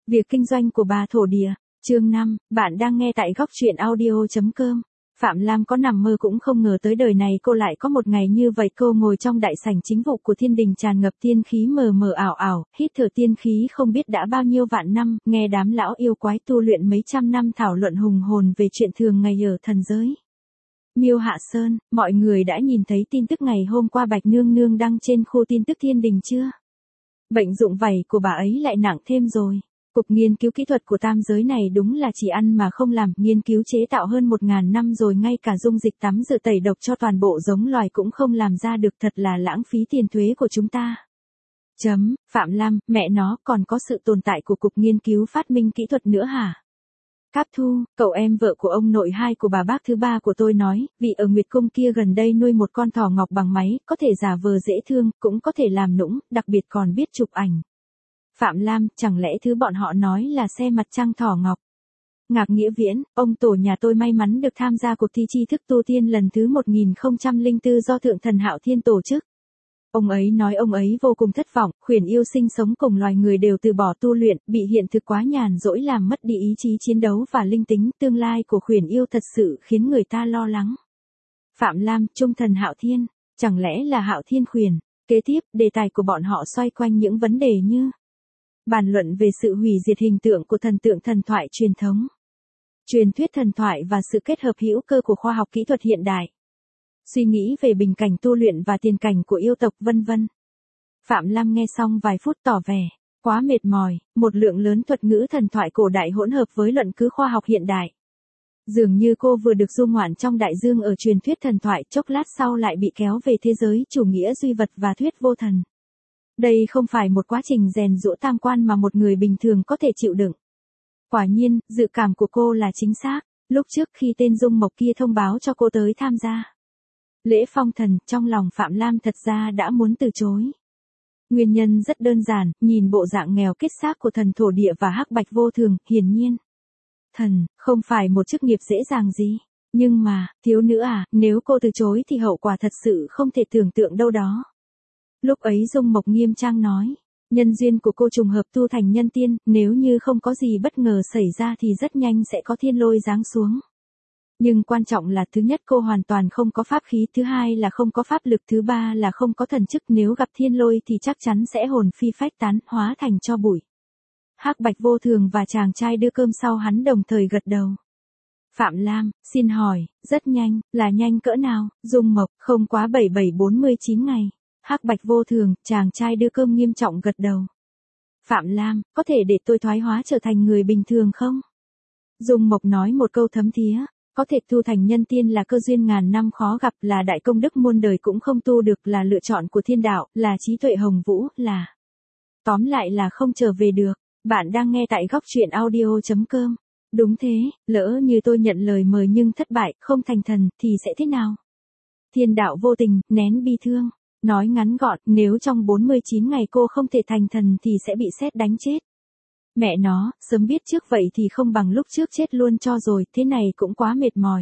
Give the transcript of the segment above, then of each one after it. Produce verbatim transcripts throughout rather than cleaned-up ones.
Việc kinh doanh của bà thổ địa, chương năm, bạn đang nghe tại góc truyện audio chấm com. Phạm Lam có nằm mơ cũng không ngờ tới đời này cô lại có một ngày như vậy. Cô ngồi trong đại sảnh chính vụ của thiên đình tràn ngập tiên khí mờ mờ ảo ảo, hít thở tiên khí không biết đã bao nhiêu vạn năm, nghe đám lão yêu quái tu luyện mấy trăm năm thảo luận hùng hồn về chuyện thường ngày ở thần giới. Miêu Hạ Sơn, mọi người đã nhìn thấy tin tức ngày hôm qua Bạch Nương Nương đăng trên khu tin tức thiên đình chưa? Bệnh dụng vảy của bà ấy lại nặng thêm rồi. Cục nghiên cứu kỹ thuật của tam giới này đúng là chỉ ăn mà không làm, nghiên cứu chế tạo hơn một ngàn năm rồi ngay cả dung dịch tắm rửa tẩy độc cho toàn bộ giống loài cũng không làm ra được, thật là lãng phí tiền thuế của chúng ta. Chấm, Phạm Lam, mẹ nó, còn có sự tồn tại của Cục Nghiên cứu Phát minh Kỹ thuật nữa hả? Cáp Thu, cậu em vợ của ông nội hai của bà bác thứ ba của tôi nói, vị ở Nguyệt Cung kia gần đây nuôi một con thỏ ngọc bằng máy, có thể giả vờ dễ thương, cũng có thể làm nũng, đặc biệt còn biết chụp ảnh. Phạm Lam, chẳng lẽ thứ bọn họ nói là xe mặt trăng thỏ ngọc? Ngạc Nghĩa Viễn, ông tổ nhà tôi may mắn được tham gia cuộc thi tri thức tu tiên lần thứ một nghìn không trăm lẻ bốn do Thượng Thần Hạo Thiên tổ chức. Ông ấy nói ông ấy vô cùng thất vọng, khuyển yêu sinh sống cùng loài người đều từ bỏ tu luyện, bị hiện thực quá nhàn rỗi làm mất đi ý chí chiến đấu và linh tính, tương lai của khuyển yêu thật sự khiến người ta lo lắng. Phạm Lam, Trung Thần Hạo Thiên, chẳng lẽ là Hạo Thiên khuyển? Kế tiếp, đề tài của bọn họ xoay quanh những vấn đề như bàn luận về sự hủy diệt hình tượng của thần tượng thần thoại truyền thống, truyền thuyết thần thoại và sự kết hợp hữu cơ của khoa học kỹ thuật hiện đại, suy nghĩ về bình cảnh tu luyện và tiền cảnh của yêu tộc vân vân. Phạm Lam nghe xong vài phút tỏ vẻ quá mệt mỏi, một lượng lớn thuật ngữ thần thoại cổ đại hỗn hợp với luận cứ khoa học hiện đại. Dường như cô vừa được du ngoạn trong đại dương ở truyền thuyết thần thoại, chốc lát sau lại bị kéo về thế giới chủ nghĩa duy vật và thuyết vô thần. Đây không phải một quá trình rèn giũa tam quan mà một người bình thường có thể chịu đựng. Quả nhiên, dự cảm của cô là chính xác, lúc trước khi tên Dung Mộc kia thông báo cho cô tới tham gia lễ phong thần, trong lòng Phạm Lam thật ra đã muốn từ chối. Nguyên nhân rất đơn giản, nhìn bộ dạng nghèo kiết xác của thần thổ địa và hắc bạch vô thường, hiển nhiên thần không phải một chức nghiệp dễ dàng gì. Nhưng mà, thiếu nữ à, nếu cô từ chối thì hậu quả thật sự không thể tưởng tượng đâu đó. Lúc ấy Dung Mộc nghiêm trang nói, nhân duyên của cô trùng hợp tu thành nhân tiên, nếu như không có gì bất ngờ xảy ra thì rất nhanh sẽ có thiên lôi giáng xuống. Nhưng quan trọng là thứ nhất cô hoàn toàn không có pháp khí, thứ hai là không có pháp lực, thứ ba là không có thần chức, nếu gặp thiên lôi thì chắc chắn sẽ hồn phi phách tán, hóa thành tro bụi. Hắc Bạch Vô Thường và chàng trai đưa cơm sau hắn đồng thời gật đầu. Phạm Lam, xin hỏi, rất nhanh, là nhanh cỡ nào? Dung Mộc, không quá bảy bảy bốn mươi chín ngày. Hắc Bạch Vô Thường, chàng trai đưa cơm nghiêm trọng gật đầu. Phạm Lam, có thể để tôi thoái hóa trở thành người bình thường không? Dung Mộc nói một câu thấm thía, có thể tu thành nhân tiên là cơ duyên ngàn năm khó gặp, là đại công đức muôn đời cũng không tu được, là lựa chọn của thiên đạo, là trí tuệ hồng vũ, là... Tóm lại là không trở về được. Bạn đang nghe tại góc truyện audio chấm com. Đúng thế, lỡ như tôi nhận lời mời nhưng thất bại, không thành thần, thì sẽ thế nào? Thiên đạo vô tình, nén bi thương. Nói ngắn gọn, nếu trong bốn mươi chín ngày cô không thể thành thần thì sẽ bị sét đánh chết. Mẹ nó, sớm biết trước vậy thì không bằng lúc trước chết luôn cho rồi, thế này cũng quá mệt mỏi.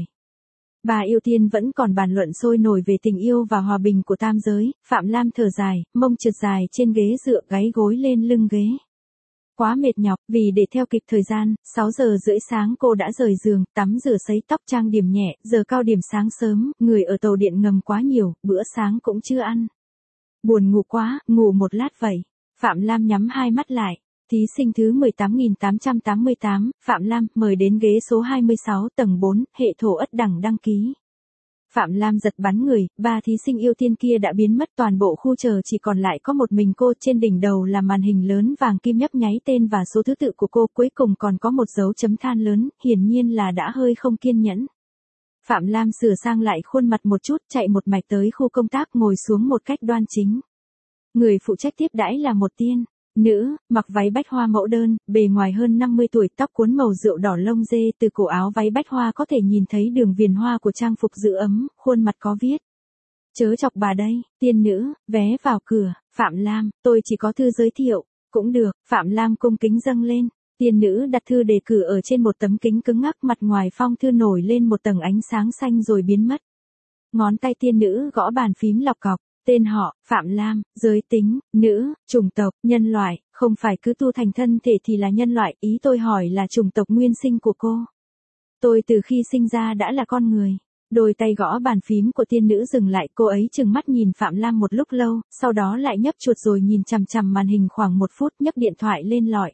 Bà yêu tiên vẫn còn bàn luận sôi nổi về tình yêu và hòa bình của tam giới, Phạm Lam thở dài, mông trượt dài trên ghế dựa, gáy gối lên lưng ghế. Quá mệt nhọc, vì để theo kịp thời gian, sáu giờ rưỡi sáng cô đã rời giường, tắm rửa sấy tóc trang điểm nhẹ, giờ cao điểm sáng sớm, người ở tàu điện ngầm quá nhiều, bữa sáng cũng chưa ăn. Buồn ngủ quá, ngủ một lát vậy. Phạm Lam nhắm hai mắt lại. Thí sinh thứ mười tám nghìn tám trăm tám mươi tám, Phạm Lam, mời đến ghế số hai mươi sáu, tầng bốn, hệ thổ ất đẳng đăng ký. Phạm Lam giật bắn người, ba thí sinh yêu tiên kia đã biến mất, toàn bộ khu chờ chỉ còn lại có một mình cô, trên đỉnh đầu là màn hình lớn vàng kim nhấp nháy tên và số thứ tự của cô, cuối cùng còn có một dấu chấm than lớn, hiển nhiên là đã hơi không kiên nhẫn. Phạm Lam sửa sang lại khuôn mặt một chút, chạy một mạch tới khu công tác, ngồi xuống một cách đoan chính. Người phụ trách tiếp đãi là một tiên nữ, mặc váy bách hoa mẫu đơn, bề ngoài hơn năm mươi tuổi, tóc cuốn màu rượu đỏ lông dê, từ cổ áo váy bách hoa có thể nhìn thấy đường viền hoa của trang phục giữ ấm, khuôn mặt có viết. Chớ chọc bà đây, tiên nữ, vé vào cửa. Phạm Lam, tôi chỉ có thư giới thiệu. Cũng được, Phạm Lam cung kính dâng lên. Tiên nữ đặt thư đề cử ở trên một tấm kính cứng ngắc, mặt ngoài phong thư nổi lên một tầng ánh sáng xanh rồi biến mất. Ngón tay tiên nữ gõ bàn phím lọc cọc. Tên họ, Phạm Lam, giới tính, nữ, chủng tộc, nhân loại, không phải cứ tu thành thân thể thì là nhân loại, ý tôi hỏi là chủng tộc nguyên sinh của cô. Tôi từ khi sinh ra đã là con người. Đôi tay gõ bàn phím của tiên nữ dừng lại, cô ấy trừng mắt nhìn Phạm Lam một lúc lâu, sau đó lại nhấp chuột rồi nhìn chằm chằm màn hình khoảng một phút, nhấc điện thoại lên lọi.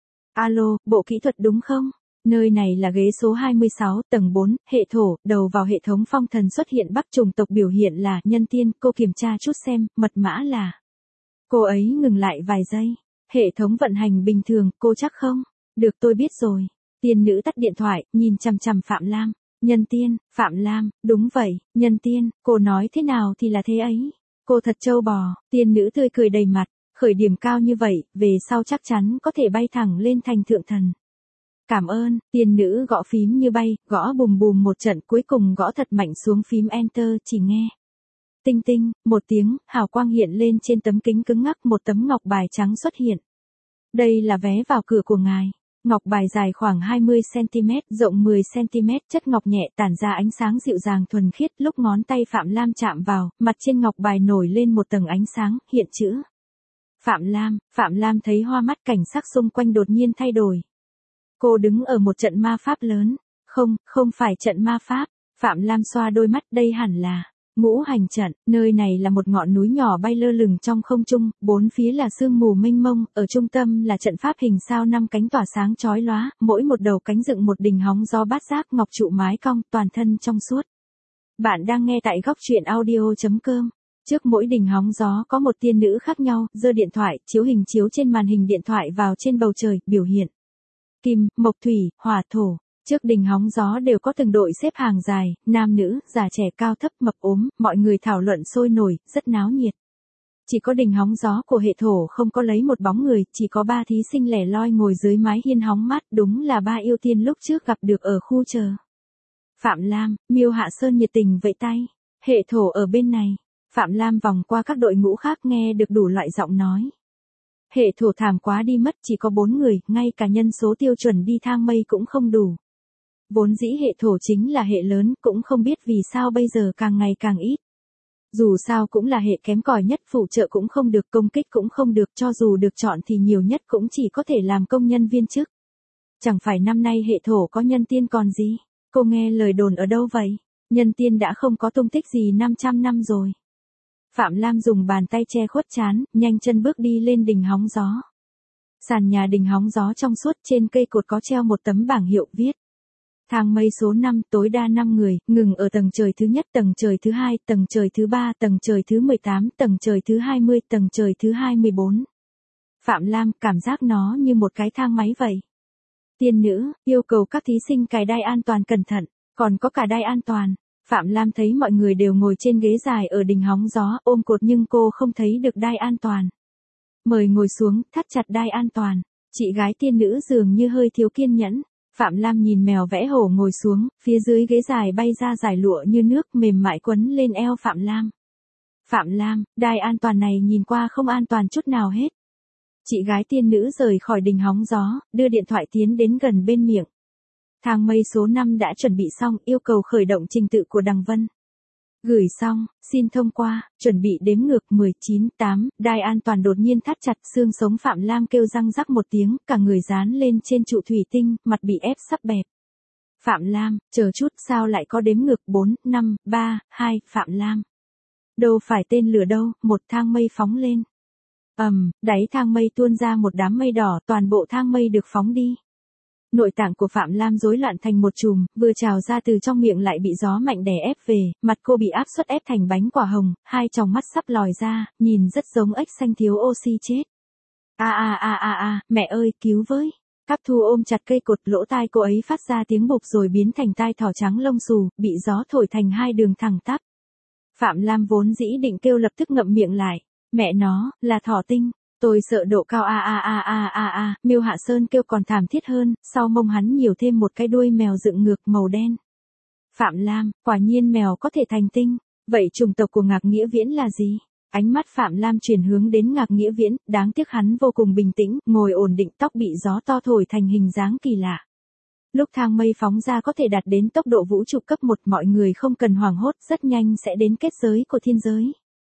Alo, bộ kỹ thuật đúng không? Nơi này là ghế số hai mươi sáu, tầng bốn, hệ thổ, đầu vào hệ thống phong thần xuất hiện Bắc, chủng tộc biểu hiện là nhân tiên, cô kiểm tra chút xem, mật mã là. Cô ấy ngừng lại vài giây. Hệ thống vận hành bình thường, cô chắc không? Được, tôi biết rồi. Tiên nữ tắt điện thoại, nhìn chằm chằm Phạm Lam. Nhân tiên, Phạm Lam, đúng vậy, nhân tiên, cô nói thế nào thì là thế ấy. Cô thật trâu bò, tiên nữ tươi cười đầy mặt, khởi điểm cao như vậy, về sau chắc chắn có thể bay thẳng lên thành thượng thần. Cảm ơn, tiên nữ gõ phím như bay, gõ bùm bùm một trận, cuối cùng gõ thật mạnh xuống phím Enter, chỉ nghe. Tinh tinh, một tiếng, hào quang hiện lên trên tấm kính cứng ngắc, một tấm ngọc bài trắng xuất hiện. Đây là vé vào cửa của ngài. Ngọc bài dài khoảng hai mươi xăng-ti-mét, rộng mười xăng-ti-mét, chất ngọc nhẹ tản ra ánh sáng dịu dàng thuần khiết, lúc ngón tay Phạm Lam chạm vào, mặt trên ngọc bài nổi lên một tầng ánh sáng, hiện chữ. Phạm Lam, Phạm Lam thấy hoa mắt, cảnh sắc xung quanh đột nhiên thay đổi. Cô đứng ở một trận ma pháp lớn. Không, không phải trận ma pháp. Phạm Lam xoa đôi mắt, đây hẳn là ngũ hành trận. Nơi này là một ngọn núi nhỏ bay lơ lửng trong không trung, bốn phía là sương mù mênh mông, ở trung tâm là trận pháp hình sao năm cánh tỏa sáng chói lóa, mỗi một đầu cánh dựng một đỉnh hóng gió bát giác, ngọc trụ mái cong, toàn thân trong suốt. Bạn đang nghe tại góc truyện audio chấm com. Trước mỗi đỉnh hóng gió có một tiên nữ khác nhau, giơ điện thoại, chiếu hình chiếu trên màn hình điện thoại vào trên bầu trời, biểu hiện kim, mộc thủy, hỏa thổ. Trước đỉnh hóng gió đều có từng đội xếp hàng dài, nam nữ, già trẻ, cao thấp, mập ốm, mọi người thảo luận sôi nổi, rất náo nhiệt. Chỉ có đỉnh hóng gió của hệ thổ không có lấy một bóng người, chỉ có ba thí sinh lẻ loi ngồi dưới mái hiên hóng mát, đúng là ba yêu tiên lúc trước gặp được ở khu chờ. Phạm Lam, Miêu Hạ Sơn nhiệt tình vẫy tay. Hệ thổ ở bên này. Phạm Lam vòng qua các đội ngũ khác, nghe được đủ loại giọng nói. Hệ thổ thảm quá đi mất, chỉ có bốn người, ngay cả nhân số tiêu chuẩn đi thang mây cũng không đủ. Vốn dĩ hệ thổ chính là hệ lớn, cũng không biết vì sao bây giờ càng ngày càng ít. Dù sao cũng là hệ kém cỏi nhất, phụ trợ cũng không được, công kích cũng không được, cho dù được chọn thì nhiều nhất cũng chỉ có thể làm công nhân viên chức. Chẳng phải năm nay hệ thổ có nhân tiên còn gì? Cô nghe lời đồn ở đâu vậy? Nhân tiên đã không có tung tích gì năm trăm năm rồi. Phạm Lam dùng bàn tay che khuất trán, nhanh chân bước đi lên đỉnh hóng gió. Sàn nhà đỉnh hóng gió trong suốt, trên cây cột có treo một tấm bảng hiệu viết. Thang mây số năm, tối đa năm người, ngừng ở tầng trời thứ nhất, tầng trời thứ hai, tầng trời thứ ba, tầng trời thứ mười tám, tầng trời thứ hai mươi, tầng trời thứ hai mươi bốn. Phạm Lam cảm giác nó như một cái thang máy vậy. Tiên nữ, yêu cầu các thí sinh cài đai an toàn cẩn thận, còn có cả đai an toàn. Phạm Lam thấy mọi người đều ngồi trên ghế dài ở đỉnh hóng gió, ôm cột nhưng cô không thấy được đai an toàn. Mời ngồi xuống, thắt chặt đai an toàn. Chị gái tiên nữ dường như hơi thiếu kiên nhẫn. Phạm Lam nhìn mèo vẽ hổ ngồi xuống, phía dưới ghế dài bay ra dải lụa như nước mềm mại quấn lên eo Phạm Lam. Phạm Lam, đai an toàn này nhìn qua không an toàn chút nào hết. Chị gái tiên nữ rời khỏi đỉnh hóng gió, đưa điện thoại tiến đến gần bên miệng. Thang mây số năm đã chuẩn bị xong, yêu cầu khởi động trình tự của Đằng Vân. Gửi xong, xin thông qua, chuẩn bị đếm ngược mười chín, tám, đai an toàn đột nhiên thắt chặt, xương sống Phạm Lam kêu răng rắc một tiếng, cả người dán lên trên trụ thủy tinh, mặt bị ép sắp bẹp. Phạm Lam, chờ chút, sao lại có đếm ngược bốn, năm, ba, hai, Phạm Lam. Đâu phải tên lửa đâu, một thang mây phóng lên. Ầm, um, đáy thang mây tuôn ra một đám mây đỏ, toàn bộ thang mây được phóng đi. Nội tạng của Phạm Lam rối loạn thành một chùm, vừa trào ra từ trong miệng lại bị gió mạnh đè ép về, mặt cô bị áp suất ép thành bánh quả hồng, hai tròng mắt sắp lòi ra, nhìn rất giống ếch xanh thiếu oxy chết. A a a a a, mẹ ơi, cứu với. Cáp Thu ôm chặt cây cột, lỗ tai cô ấy phát ra tiếng bụp rồi biến thành tai thỏ trắng lông xù, bị gió thổi thành hai đường thẳng tắp. Phạm Lam vốn dĩ định kêu lập tức ngậm miệng lại, mẹ nó, là thỏ tinh. Tôi sợ độ cao a a a a a a, Miêu Hạ Sơn kêu còn thảm thiết hơn, sau mông hắn nhiều thêm một cái đuôi mèo dựng ngược màu đen. Phạm Lam, quả nhiên mèo có thể thành tinh, vậy chủng tộc của Ngạc Nghĩa Viễn là gì? Ánh mắt Phạm Lam chuyển hướng đến Ngạc Nghĩa Viễn, đáng tiếc hắn vô cùng bình tĩnh, ngồi ổn định, tóc bị gió to thổi thành hình dáng kỳ lạ. Lúc thang mây phóng ra có thể đạt đến tốc độ vũ trụ cấp một, mọi người không cần hoảng hốt, rất nhanh sẽ đến kết giới của thiên giới.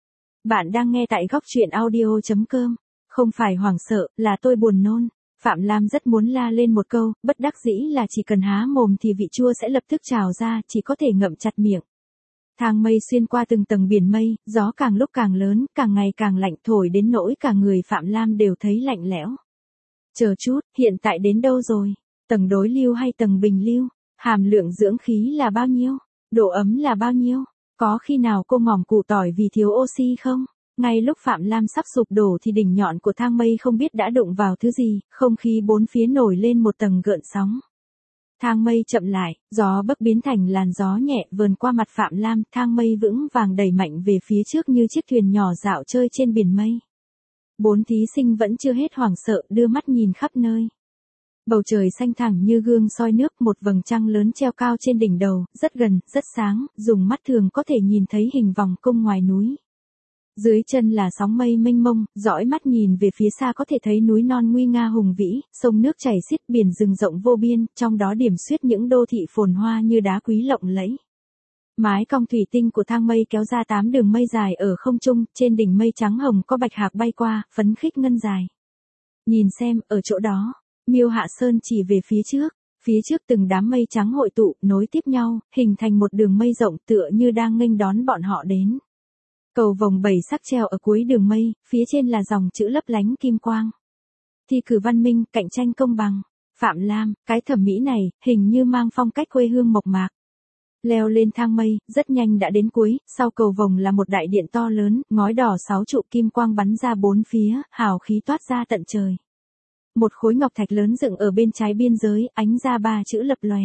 Bạn đang nghe tại góc truyện audio chấm com. Không phải hoảng sợ, là tôi buồn nôn. Phạm Lam rất muốn la lên một câu, bất đắc dĩ là chỉ cần há mồm thì vị chua sẽ lập tức trào ra, chỉ có thể ngậm chặt miệng. Thang mây xuyên qua từng tầng biển mây, gió càng lúc càng lớn, càng ngày càng lạnh, thổi đến nỗi cả người Phạm Lam đều thấy lạnh lẽo. Chờ chút, hiện tại đến đâu rồi? Tầng đối lưu hay tầng bình lưu? Hàm lượng dưỡng khí là bao nhiêu? Độ ấm là bao nhiêu? Có khi nào cô ngỏm củ tỏi vì thiếu oxy không? Ngay lúc Phạm Lam sắp sụp đổ thì đỉnh nhọn của thang mây không biết đã đụng vào thứ gì, không khí bốn phía nổi lên một tầng gợn sóng. Thang mây chậm lại, gió bấc biến thành làn gió nhẹ vờn qua mặt Phạm Lam, thang mây vững vàng đẩy mạnh về phía trước như chiếc thuyền nhỏ dạo chơi trên biển mây. Bốn thí sinh vẫn chưa hết hoảng sợ, đưa mắt nhìn khắp nơi. Bầu trời xanh thẳng như gương soi nước, một vầng trăng lớn treo cao trên đỉnh đầu, rất gần, rất sáng, dùng mắt thường có thể nhìn thấy hình vòng cung ngoài núi. Dưới chân là sóng mây mênh mông, dõi mắt nhìn về phía xa có thể thấy núi non nguy nga hùng vĩ, sông nước chảy xiết, biển rừng rộng vô biên, trong đó điểm xuyết những đô thị phồn hoa như đá quý lộng lẫy. Mái cong thủy tinh của thang mây kéo ra tám đường mây dài ở không trung, trên đỉnh mây trắng hồng có bạch hạc bay qua, phấn khích ngân dài. Nhìn xem, ở chỗ đó, Miêu Hạ Sơn chỉ về phía trước, phía trước từng đám mây trắng hội tụ, nối tiếp nhau, hình thành một đường mây rộng tựa như đang nghênh đón bọn họ đến. Cầu vồng bảy sắc treo ở cuối đường mây, phía trên là dòng chữ lấp lánh kim quang. Thi cử văn minh, cạnh tranh công bằng. Phạm Lam, cái thẩm mỹ này, hình như mang phong cách quê hương mộc mạc. Leo lên thang mây, rất nhanh đã đến cuối, sau cầu vồng là một đại điện to lớn, ngói đỏ sáu trụ kim quang bắn ra bốn phía, hào khí toát ra tận trời. Một khối ngọc thạch lớn dựng ở bên trái biên giới, ánh ra ba chữ lập lòe.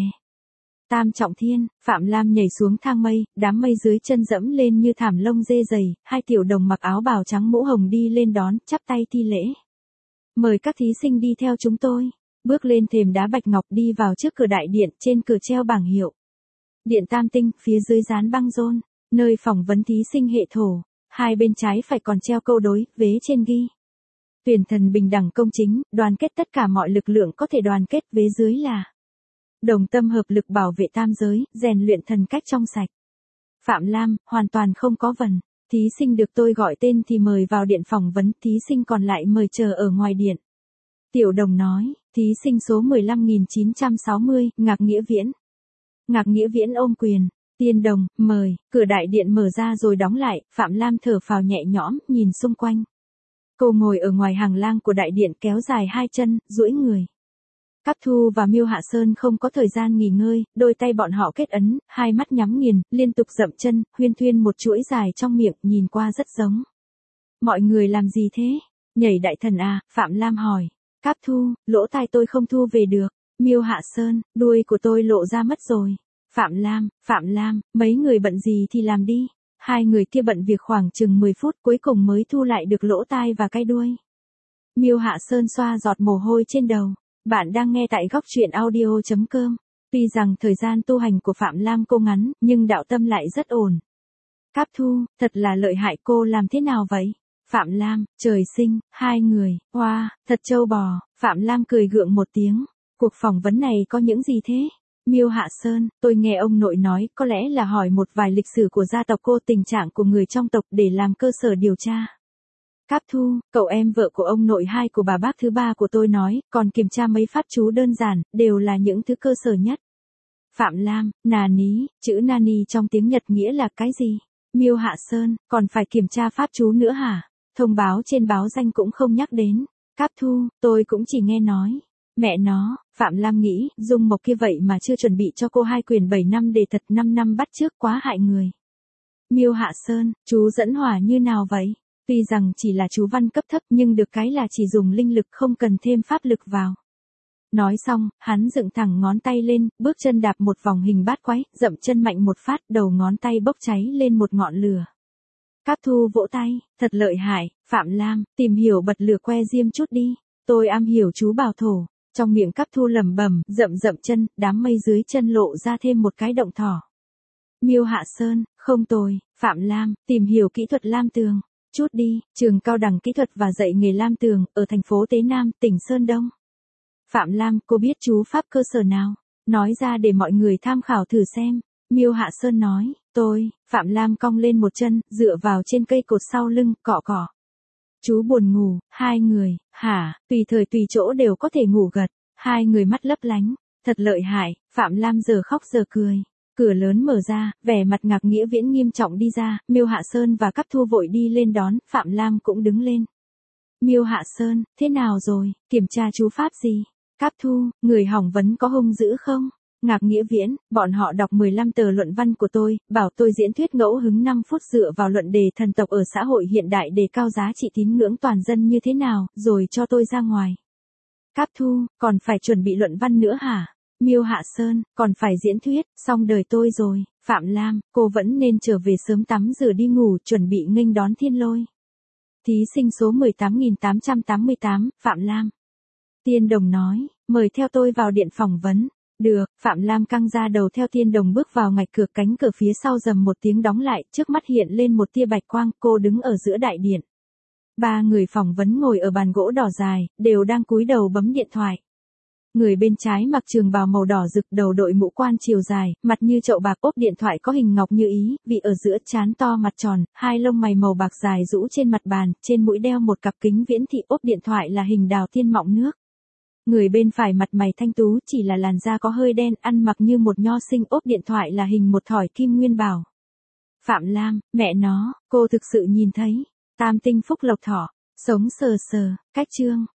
Tam trọng thiên. Phạm Lam nhảy xuống thang mây, đám mây dưới chân dẫm lên như thảm lông dê dày, hai tiểu đồng mặc áo bào trắng mũ hồng đi lên đón, chắp tay thi lễ. Mời các thí sinh đi theo chúng tôi. Bước lên thềm đá bạch ngọc đi vào trước cửa đại điện, trên cửa treo bảng hiệu. Điện Tam Tinh, phía dưới dán băng rôn, nơi phỏng vấn thí sinh hệ thổ. Hai bên trái phải còn treo câu đối, vế trên ghi. Tuyển thần bình đẳng công chính, đoàn kết tất cả mọi lực lượng có thể đoàn kết, vế dưới là đồng tâm hợp lực bảo vệ tam giới, rèn luyện thần cách trong sạch. Phạm Lam, hoàn toàn không có vần. Thí sinh được tôi gọi tên thì mời vào điện phỏng vấn, thí sinh còn lại mời chờ ở ngoài điện. Tiểu đồng nói, thí sinh số mười lăm nghìn chín trăm sáu mươi, Ngạc Nghĩa Viễn. Ngạc Nghĩa Viễn ôm quyền. Tiên đồng, mời. Cửa đại điện mở ra rồi đóng lại, Phạm Lam thở phào nhẹ nhõm, nhìn xung quanh. Cô ngồi ở ngoài hàng lang của đại điện, kéo dài hai chân, duỗi người. Cáp Thu và Miêu Hạ Sơn không có thời gian nghỉ ngơi, đôi tay bọn họ kết ấn, hai mắt nhắm nghiền, liên tục dậm chân, huyên thuyên một chuỗi dài trong miệng, nhìn qua rất giống. Mọi người làm gì thế? Nhảy đại thần à? Phạm Lam hỏi. Cáp Thu, lỗ tai tôi không thu về được. Miêu Hạ Sơn, đuôi của tôi lộ ra mất rồi. Phạm Lam, Phạm Lam, mấy người bận gì thì làm đi. Hai người kia bận việc khoảng chừng mười phút cuối cùng mới thu lại được lỗ tai và cái đuôi. Miêu Hạ Sơn xoa giọt mồ hôi trên đầu. Bạn đang nghe tại góc truyện audio chấm com. Tuy rằng thời gian tu hành của Phạm Lam cô ngắn, nhưng đạo tâm lại rất ổn. Cáp Thu, thật là lợi hại, cô làm thế nào vậy? Phạm Lam, trời sinh, hai người, hoa, wow, thật trâu bò. Phạm Lam cười gượng một tiếng. Cuộc phỏng vấn này có những gì thế? Miêu Hạ Sơn, tôi nghe ông nội nói, có lẽ là hỏi một vài lịch sử của gia tộc cô, tình trạng của người trong tộc để làm cơ sở điều tra. Cáp Thu, cậu em vợ của ông nội hai của bà bác thứ ba của tôi nói, còn kiểm tra mấy pháp chú đơn giản, đều là những thứ cơ sở nhất. Phạm Lam, nà ní, chữ nani trong tiếng Nhật nghĩa là cái gì? Miêu Hạ Sơn, còn phải kiểm tra pháp chú nữa hả? Thông báo trên báo danh cũng không nhắc đến. Cáp Thu, tôi cũng chỉ nghe nói. Mẹ nó, Phạm Lam nghĩ, Dung Mộc kia vậy mà chưa chuẩn bị cho cô hai quyền bảy năm để thật năm năm bắt chước, quá hại người. Miêu Hạ Sơn, chú dẫn hỏa như nào vậy? Tuy rằng chỉ là chú văn cấp thấp nhưng được cái là chỉ dùng linh lực không cần thêm pháp lực vào. Nói xong, hắn dựng thẳng ngón tay lên, bước chân đạp một vòng hình bát quái, dậm chân mạnh một phát, đầu ngón tay bốc cháy lên một ngọn lửa. Cáp Thu vỗ tay, thật lợi hại. Phạm Lam, tìm hiểu bật lửa que diêm chút đi. Tôi am hiểu chú bảo thổ. Trong miệng Cáp Thu lẩm bẩm, dậm dậm chân, đám mây dưới chân lộ ra thêm một cái động thỏ. Miêu Hạ Sơn, không tồi. Phạm Lam, tìm hiểu kỹ thuật lam tường. Chút đi, trường cao đẳng kỹ thuật và dạy nghề lam tường, ở thành phố Tế Nam, tỉnh Sơn Đông. Phạm Lam, cô biết chú pháp cơ sở nào? Nói ra để mọi người tham khảo thử xem. Miêu Hạ Sơn nói, tôi, Phạm Lam cong lên một chân, dựa vào trên cây cột sau lưng, cọ cọ. Chú buồn ngủ, hai người, hả, tùy thời tùy chỗ đều có thể ngủ gật, hai người mắt lấp lánh, thật lợi hại, Phạm Lam giờ khóc giờ cười. Cửa lớn mở ra, vẻ mặt Ngạc Nghĩa Viễn nghiêm trọng đi ra, Miêu Hạ Sơn và Cáp Thu vội đi lên đón, Phạm Lam cũng đứng lên. Miêu Hạ Sơn, thế nào rồi, kiểm tra chú pháp gì? Cáp Thu, người hỏng vấn có hung dữ không? Ngạc Nghĩa Viễn, bọn họ đọc mười lăm tờ luận văn của tôi, bảo tôi diễn thuyết ngẫu hứng năm phút dựa vào luận đề thần tộc ở xã hội hiện đại đề cao giá trị tín ngưỡng toàn dân như thế nào, rồi cho tôi ra ngoài. Cáp Thu, còn phải chuẩn bị luận văn nữa hả? Miêu Hạ Sơn, còn phải diễn thuyết, xong đời tôi rồi. Phạm Lam, cô vẫn nên trở về sớm tắm rửa đi ngủ, chuẩn bị nghênh đón thiên lôi. Thí sinh số mười tám nghìn tám trăm tám mươi tám, Phạm Lam. Tiên Đồng nói, mời theo tôi vào điện phỏng vấn. Được, Phạm Lam căng ra đầu theo Tiên Đồng bước vào ngạch cửa, cánh cửa phía sau rầm một tiếng đóng lại, trước mắt hiện lên một tia bạch quang, cô đứng ở giữa đại điện. Ba người phỏng vấn ngồi ở bàn gỗ đỏ dài, đều đang cúi đầu bấm điện thoại. Người bên trái mặc trường bào màu đỏ rực, đầu đội mũ quan chiều dài, mặt như chậu bạc, ốp điện thoại có hình ngọc như ý, vị ở giữa, trán to mặt tròn, hai lông mày màu bạc dài rũ trên mặt bàn, trên mũi đeo một cặp kính viễn thị, ốp điện thoại là hình đào tiên mọng nước. Người bên phải mặt mày thanh tú, chỉ là làn da có hơi đen, ăn mặc như một nho sinh, ốp điện thoại là hình một thỏi kim nguyên bảo. Phạm Lam, mẹ nó, cô thực sự nhìn thấy. Tam tinh phúc lộc thọ, sống sờ sờ, cách chương.